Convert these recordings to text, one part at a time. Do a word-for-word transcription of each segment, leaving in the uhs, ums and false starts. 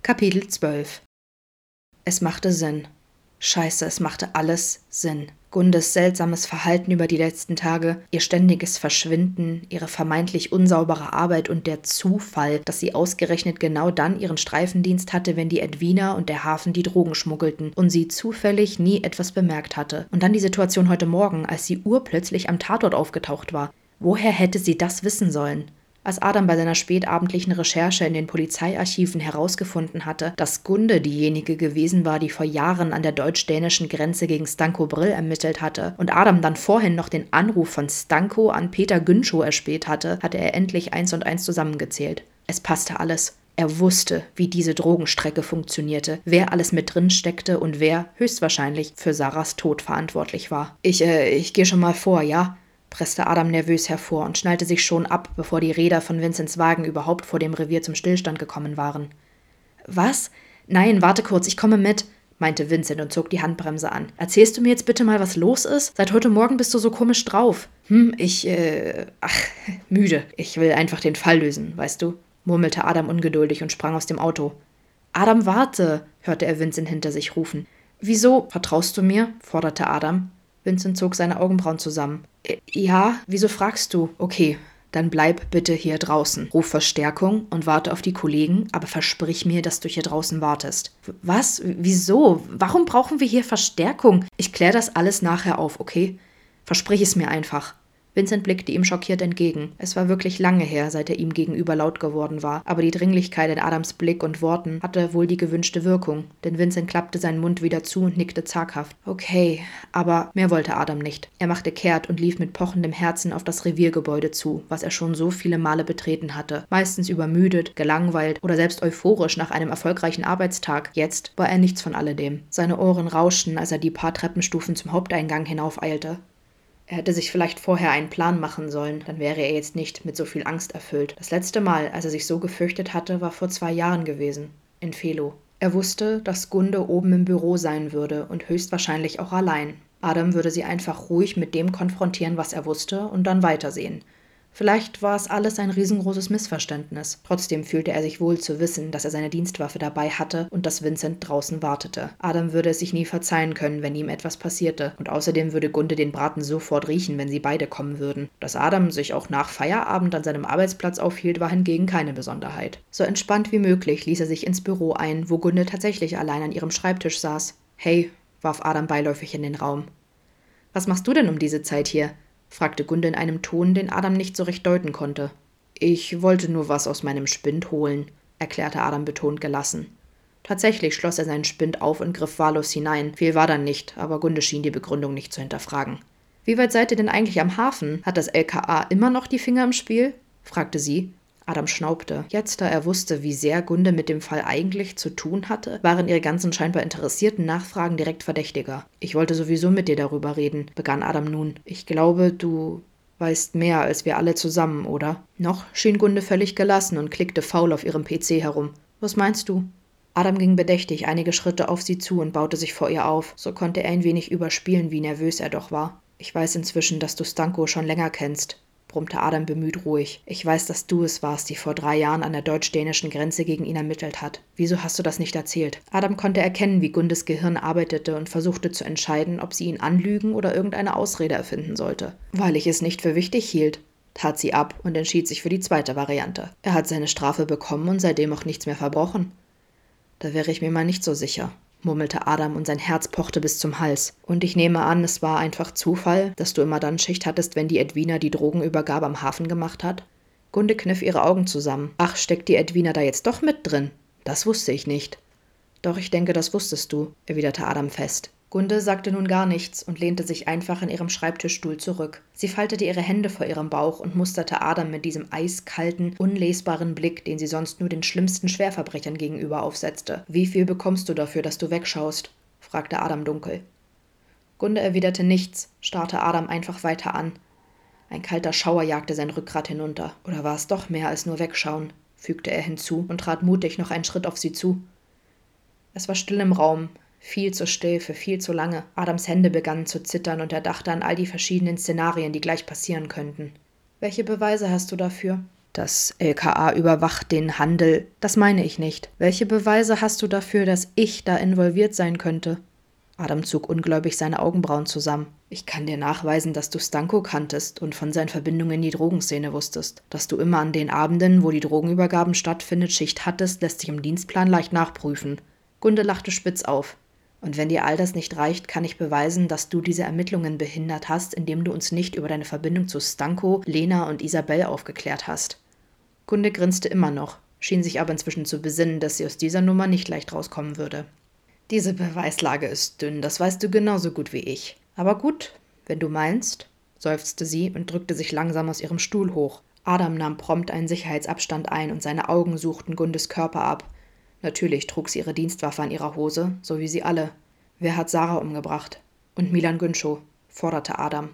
Kapitel zwölf. Es machte Sinn. Scheiße, es machte alles Sinn. Gundes seltsames Verhalten über die letzten Tage, ihr ständiges Verschwinden, ihre vermeintlich unsaubere Arbeit und der Zufall, dass sie ausgerechnet genau dann ihren Streifendienst hatte, wenn die Edwina und der Hafen die Drogen schmuggelten und sie zufällig nie etwas bemerkt hatte. Und dann die Situation heute Morgen, als sie urplötzlich am Tatort aufgetaucht war. Woher hätte sie das wissen sollen? Als Adam bei seiner spätabendlichen Recherche in den Polizeiarchiven herausgefunden hatte, dass Gunde diejenige gewesen war, die vor Jahren an der deutsch-dänischen Grenze gegen Stanko Brill ermittelt hatte und Adam dann vorhin noch den Anruf von Stanko an Peter Günschow erspäht hatte, hatte er endlich eins und eins zusammengezählt. Es passte alles. Er wusste, wie diese Drogenstrecke funktionierte, wer alles mit drin steckte und wer höchstwahrscheinlich für Sarahs Tod verantwortlich war. Ich, äh, ich gehe schon mal vor, ja? Presste Adam nervös hervor und schnallte sich schon ab, bevor die Räder von Vincents Wagen überhaupt vor dem Revier zum Stillstand gekommen waren. Was? Nein, warte kurz, ich komme mit, meinte Vincent und zog die Handbremse an. Erzählst du mir jetzt bitte mal, was los ist? Seit heute Morgen bist du so komisch drauf. Hm, ich, äh, ach, müde. Ich will einfach den Fall lösen, weißt du? Murmelte Adam ungeduldig und sprang aus dem Auto. Adam, warte, hörte er Vincent hinter sich rufen. Wieso? Vertraust du mir? Forderte Adam. Vincent zog seine Augenbrauen zusammen. Ja, wieso fragst du? Okay, dann bleib bitte hier draußen. Ruf Verstärkung und warte auf die Kollegen, aber versprich mir, dass du hier draußen wartest. Was? Wieso? Warum brauchen wir hier Verstärkung? Ich kläre das alles nachher auf, okay? Versprich es mir einfach. Vincent blickte ihm schockiert entgegen. Es war wirklich lange her, seit er ihm gegenüber laut geworden war, aber die Dringlichkeit in Adams Blick und Worten hatte wohl die gewünschte Wirkung, denn Vincent klappte seinen Mund wieder zu und nickte zaghaft. Okay, aber mehr wollte Adam nicht. Er machte kehrt und lief mit pochendem Herzen auf das Reviergebäude zu, was er schon so viele Male betreten hatte, meistens übermüdet, gelangweilt oder selbst euphorisch nach einem erfolgreichen Arbeitstag. Jetzt war er nichts von alledem. Seine Ohren rauschten, als er die paar Treppenstufen zum Haupteingang hinaufeilte. Er hätte sich vielleicht vorher einen Plan machen sollen, dann wäre er jetzt nicht mit so viel Angst erfüllt. Das letzte Mal, als er sich so gefürchtet hatte, war vor zwei Jahren gewesen, in Felo. Er wusste, dass Gunde oben im Büro sein würde und höchstwahrscheinlich auch allein. Adam würde sie einfach ruhig mit dem konfrontieren, was er wusste, und dann weitersehen. Vielleicht war es alles ein riesengroßes Missverständnis. Trotzdem fühlte er sich wohl zu wissen, dass er seine Dienstwaffe dabei hatte und dass Vincent draußen wartete. Adam würde es sich nie verzeihen können, wenn ihm etwas passierte. Und außerdem würde Gunde den Braten sofort riechen, wenn sie beide kommen würden. Dass Adam sich auch nach Feierabend an seinem Arbeitsplatz aufhielt, war hingegen keine Besonderheit. So entspannt wie möglich ließ er sich ins Büro ein, wo Gunde tatsächlich allein an ihrem Schreibtisch saß. »Hey«, warf Adam beiläufig in den Raum. »Was machst du denn um diese Zeit hier?« fragte Gunde in einem Ton, den Adam nicht so recht deuten konnte. »Ich wollte nur was aus meinem Spind holen«, erklärte Adam betont gelassen. Tatsächlich schloss er seinen Spind auf und griff wahllos hinein. Viel war dann nicht, aber Gunde schien die Begründung nicht zu hinterfragen. »Wie weit seid ihr denn eigentlich am Hafen? Hat das L K A immer noch die Finger im Spiel?« fragte sie. Adam schnaubte. Jetzt, da er wusste, wie sehr Gunde mit dem Fall eigentlich zu tun hatte, waren ihre ganzen scheinbar interessierten Nachfragen direkt verdächtiger. »Ich wollte sowieso mit dir darüber reden«, begann Adam nun. »Ich glaube, du weißt mehr als wir alle zusammen, oder?« Noch schien Gunde völlig gelassen und klickte faul auf ihrem P C herum. »Was meinst du?« Adam ging bedächtig einige Schritte auf sie zu und baute sich vor ihr auf. So konnte er ein wenig überspielen, wie nervös er doch war. »Ich weiß inzwischen, dass du Stanko schon länger kennst«, brummte Adam bemüht ruhig. »Ich weiß, dass du es warst, die vor drei Jahren an der deutsch-dänischen Grenze gegen ihn ermittelt hat. Wieso hast du das nicht erzählt?« Adam konnte erkennen, wie Gundes Gehirn arbeitete und versuchte zu entscheiden, ob sie ihn anlügen oder irgendeine Ausrede erfinden sollte. »Weil ich es nicht für wichtig hielt«, tat sie ab und entschied sich für die zweite Variante. »Er hat seine Strafe bekommen und seitdem auch nichts mehr verbrochen.« »Da wäre ich mir mal nicht so sicher«, murmelte Adam und sein Herz pochte bis zum Hals. »Und ich nehme an, es war einfach Zufall, dass du immer dann Schicht hattest, wenn die Edwina die Drogenübergabe am Hafen gemacht hat?« Gunde kniff ihre Augen zusammen. »Ach, steckt die Edwina da jetzt doch mit drin? Das wusste ich nicht.« »Doch, ich denke, das wusstest du«, erwiderte Adam fest. Gunde sagte nun gar nichts und lehnte sich einfach in ihrem Schreibtischstuhl zurück. Sie faltete ihre Hände vor ihrem Bauch und musterte Adam mit diesem eiskalten, unlesbaren Blick, den sie sonst nur den schlimmsten Schwerverbrechern gegenüber aufsetzte. »Wie viel bekommst du dafür, dass du wegschaust?« fragte Adam dunkel. Gunde erwiderte nichts, starrte Adam einfach weiter an. Ein kalter Schauer jagte sein Rückgrat hinunter. Oder war es doch mehr als nur wegschauen, fügte er hinzu und trat mutig noch einen Schritt auf sie zu. Es war still im Raum. Viel zu still für viel zu lange. Adams Hände begannen zu zittern und er dachte an all die verschiedenen Szenarien, die gleich passieren könnten. »Welche Beweise hast du dafür?« Das L K A überwacht den Handel. Das meine ich nicht. Welche Beweise hast du dafür, dass ich da involviert sein könnte? Adam zog ungläubig seine Augenbrauen zusammen. Ich kann dir nachweisen, dass du Stanko kanntest und von seinen Verbindungen in die Drogenszene wusstest. Dass du immer an den Abenden, wo die Drogenübergaben stattfindet, Schicht hattest, lässt sich im Dienstplan leicht nachprüfen. Gunde lachte spitz auf. Und wenn dir all das nicht reicht, kann ich beweisen, dass du diese Ermittlungen behindert hast, indem du uns nicht über deine Verbindung zu Stanko, Lena und Isabel aufgeklärt hast. Gunde grinste immer noch, schien sich aber inzwischen zu besinnen, dass sie aus dieser Nummer nicht leicht rauskommen würde. Diese Beweislage ist dünn, das weißt du genauso gut wie ich. Aber gut, wenn du meinst, seufzte sie und drückte sich langsam aus ihrem Stuhl hoch. Adam nahm prompt einen Sicherheitsabstand ein und seine Augen suchten Gundes Körper ab. Natürlich trug sie ihre Dienstwaffe an ihrer Hose, so wie sie alle. Wer hat Sarah umgebracht? Und Milan Günschow, forderte Adam.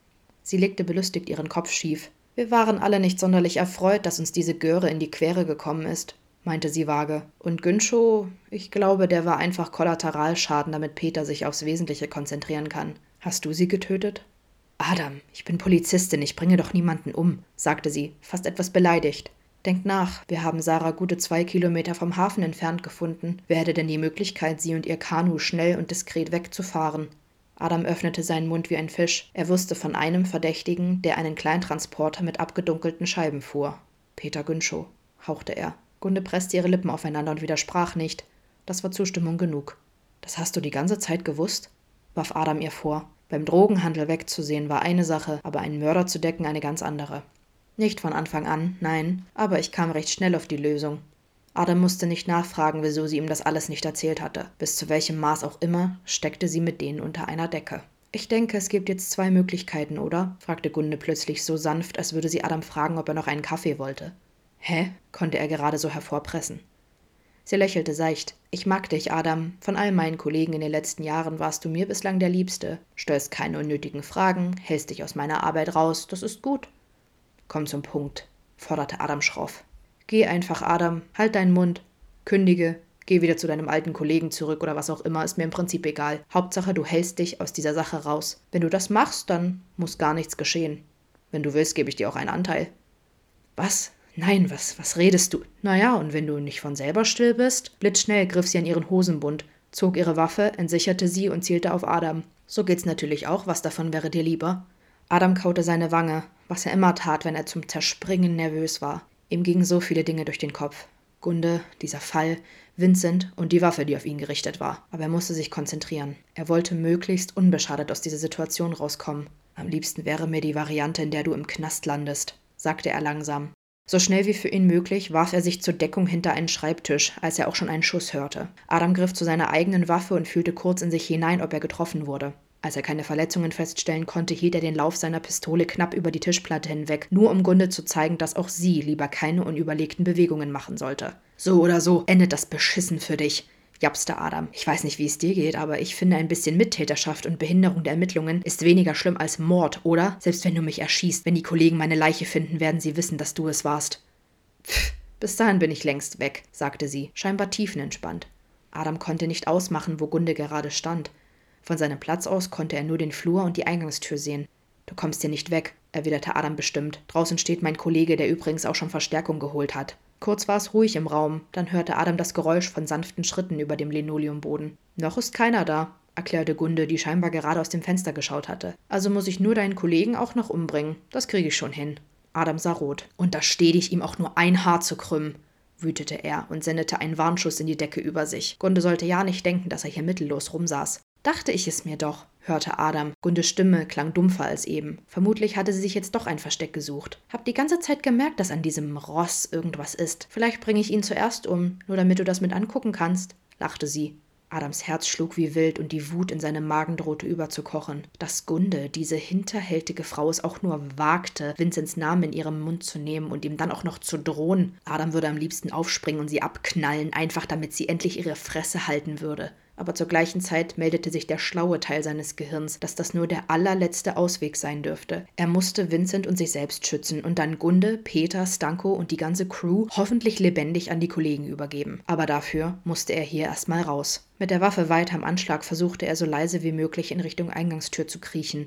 Sie legte belustigt ihren Kopf schief. Wir waren alle nicht sonderlich erfreut, dass uns diese Göre in die Quere gekommen ist, meinte sie vage. Und Günschow, ich glaube, der war einfach Kollateralschaden, damit Peter sich aufs Wesentliche konzentrieren kann. Hast du sie getötet? Adam, ich bin Polizistin, ich bringe doch niemanden um, sagte sie, fast etwas beleidigt. Denk nach, wir haben Sarah gute zwei Kilometer vom Hafen entfernt gefunden. Wer hätte denn die Möglichkeit, sie und ihr Kanu schnell und diskret wegzufahren? Adam öffnete seinen Mund wie ein Fisch. Er wusste von einem Verdächtigen, der einen Kleintransporter mit abgedunkelten Scheiben fuhr. Peter Günschow, hauchte er. Gunde presste ihre Lippen aufeinander und widersprach nicht. Das war Zustimmung genug. Das hast du die ganze Zeit gewusst? Warf Adam ihr vor. Beim Drogenhandel wegzusehen war eine Sache, aber einen Mörder zu decken eine ganz andere. Nicht von Anfang an, nein, aber ich kam recht schnell auf die Lösung. Adam musste nicht nachfragen, wieso sie ihm das alles nicht erzählt hatte. Bis zu welchem Maß auch immer, steckte sie mit denen unter einer Decke. »Ich denke, es gibt jetzt zwei Möglichkeiten, oder?« fragte Gunde plötzlich so sanft, als würde sie Adam fragen, ob er noch einen Kaffee wollte. »Hä?« konnte er gerade so hervorpressen. Sie lächelte seicht. »Ich mag dich, Adam. Von all meinen Kollegen in den letzten Jahren warst du mir bislang der Liebste. Stellst keine unnötigen Fragen, hältst dich aus meiner Arbeit raus, das ist gut.« »Komm zum Punkt«, forderte Adam schroff. »Geh einfach, Adam, halt deinen Mund, kündige, geh wieder zu deinem alten Kollegen zurück oder was auch immer, ist mir im Prinzip egal. Hauptsache, du hältst dich aus dieser Sache raus. Wenn du das machst, dann muss gar nichts geschehen. Wenn du willst, gebe ich dir auch einen Anteil.« »Was? Nein, was, was redest du?« »Naja, und wenn du nicht von selber still bist?« Blitzschnell griff sie an ihren Hosenbund, zog ihre Waffe, entsicherte sie und zielte auf Adam. »So geht's natürlich auch, was davon wäre dir lieber?« Adam kaute seine Wange, was er immer tat, wenn er zum Zerspringen nervös war. Ihm gingen so viele Dinge durch den Kopf. Gunde, dieser Fall, Vincent und die Waffe, die auf ihn gerichtet war. Aber er musste sich konzentrieren. Er wollte möglichst unbeschadet aus dieser Situation rauskommen. »Am liebsten wäre mir die Variante, in der du im Knast landest«, sagte er langsam. So schnell wie für ihn möglich warf er sich zur Deckung hinter einen Schreibtisch, als er auch schon einen Schuss hörte. Adam griff zu seiner eigenen Waffe und fühlte kurz in sich hinein, ob er getroffen wurde. Als er keine Verletzungen feststellen konnte, hielt er den Lauf seiner Pistole knapp über die Tischplatte hinweg, nur um Gunde zu zeigen, dass auch sie lieber keine unüberlegten Bewegungen machen sollte. »So oder so endet das beschissen für dich«, japste Adam. »Ich weiß nicht, wie es dir geht, aber ich finde, ein bisschen Mittäterschaft und Behinderung der Ermittlungen ist weniger schlimm als Mord, oder? Selbst wenn du mich erschießt, wenn die Kollegen meine Leiche finden, werden sie wissen, dass du es warst.« »Pff, bis dahin bin ich längst weg«, sagte sie, scheinbar tiefenentspannt. Adam konnte nicht ausmachen, wo Gunde gerade stand. Von seinem Platz aus konnte er nur den Flur und die Eingangstür sehen. »Du kommst hier nicht weg«, erwiderte Adam bestimmt. »Draußen steht mein Kollege, der übrigens auch schon Verstärkung geholt hat.« Kurz war es ruhig im Raum, dann hörte Adam das Geräusch von sanften Schritten über dem Linoleumboden. »Noch ist keiner da«, erklärte Gunde, die scheinbar gerade aus dem Fenster geschaut hatte. »Also muss ich nur deinen Kollegen auch noch umbringen. Das kriege ich schon hin.« Adam sah rot. »Und da steht ich, ihm auch nur ein Haar zu krümmen«, wütete er und sendete einen Warnschuss in die Decke über sich. Gunde sollte ja nicht denken, dass er hier mittellos rumsaß. »Dachte ich es mir doch«, hörte Adam. Gundes Stimme klang dumpfer als eben. Vermutlich hatte sie sich jetzt doch ein Versteck gesucht. »Hab die ganze Zeit gemerkt, dass an diesem Ross irgendwas ist. Vielleicht bringe ich ihn zuerst um, nur damit du das mit angucken kannst«, lachte sie. Adams Herz schlug wie wild und die Wut in seinem Magen drohte überzukochen. Dass Gunde, diese hinterhältige Frau, es auch nur wagte, Vincents Namen in ihrem Mund zu nehmen und ihm dann auch noch zu drohen. Adam würde am liebsten aufspringen und sie abknallen, einfach damit sie endlich ihre Fresse halten würde. Aber zur gleichen Zeit meldete sich der schlaue Teil seines Gehirns, dass das nur der allerletzte Ausweg sein dürfte. Er musste Vincent und sich selbst schützen und dann Gunde, Peter, Stanko und die ganze Crew hoffentlich lebendig an die Kollegen übergeben. Aber dafür musste er hier erstmal raus. Mit der Waffe weit am Anschlag versuchte er so leise wie möglich in Richtung Eingangstür zu kriechen.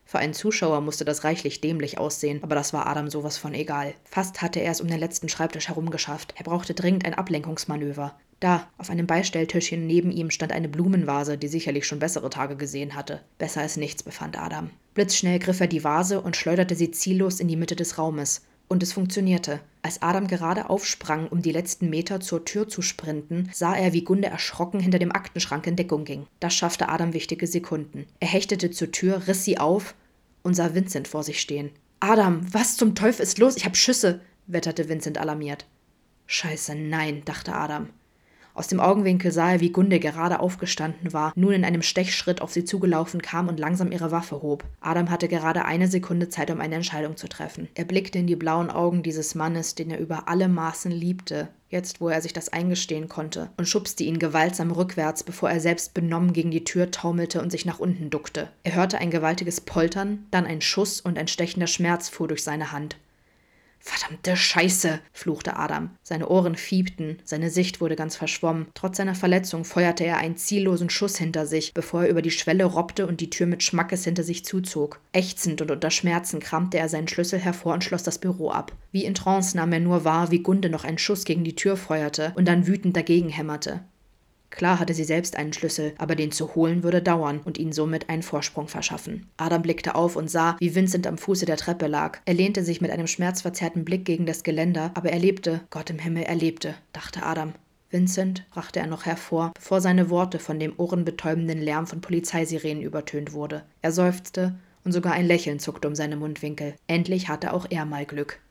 Für einen Zuschauer musste das reichlich dämlich aussehen, aber das war Adam sowas von egal. Fast hatte er es um den letzten Schreibtisch herum geschafft. Er brauchte dringend ein Ablenkungsmanöver. Da, auf einem Beistelltischchen neben ihm stand eine Blumenvase, die sicherlich schon bessere Tage gesehen hatte. Besser als nichts, befand Adam. Blitzschnell griff er die Vase und schleuderte sie ziellos in die Mitte des Raumes. Und es funktionierte. Als Adam gerade aufsprang, um die letzten Meter zur Tür zu sprinten, sah er, wie Gunde erschrocken hinter dem Aktenschrank in Deckung ging. Das schaffte Adam wichtige Sekunden. Er hechtete zur Tür, riss sie auf und sah Vincent vor sich stehen. »Adam, was zum Teufel ist los? Ich hab Schüsse«, wetterte Vincent alarmiert. »Scheiße, nein«, dachte Adam. Aus dem Augenwinkel sah er, wie Gunde gerade aufgestanden war, nun in einem Stechschritt auf sie zugelaufen kam und langsam ihre Waffe hob. Adam hatte gerade eine Sekunde Zeit, um eine Entscheidung zu treffen. Er blickte in die blauen Augen dieses Mannes, den er über alle Maßen liebte, jetzt wo er sich das eingestehen konnte, und schubste ihn gewaltsam rückwärts, bevor er selbst benommen gegen die Tür taumelte und sich nach unten duckte. Er hörte ein gewaltiges Poltern, dann ein Schuss und ein stechender Schmerz fuhr durch seine Hand. »Verdammte Scheiße«, fluchte Adam. Seine Ohren fiebten, seine Sicht wurde ganz verschwommen. Trotz seiner Verletzung feuerte er einen ziellosen Schuss hinter sich, bevor er über die Schwelle robbte und die Tür mit Schmackes hinter sich zuzog. Ächzend und unter Schmerzen kramte er seinen Schlüssel hervor und schloss das Büro ab. Wie in Trance nahm er nur wahr, wie Gunde noch einen Schuss gegen die Tür feuerte und dann wütend dagegen hämmerte. Klar hatte sie selbst einen Schlüssel, aber den zu holen würde dauern und ihnen somit einen Vorsprung verschaffen. Adam blickte auf und sah, wie Vincent am Fuße der Treppe lag. Er lehnte sich mit einem schmerzverzerrten Blick gegen das Geländer, aber er lebte. Gott im Himmel, er lebte, dachte Adam. Vincent, brachte er noch hervor, bevor seine Worte von dem ohrenbetäubenden Lärm von Polizeisirenen übertönt wurde. Er seufzte und sogar ein Lächeln zuckte um seine Mundwinkel. Endlich hatte auch er mal Glück.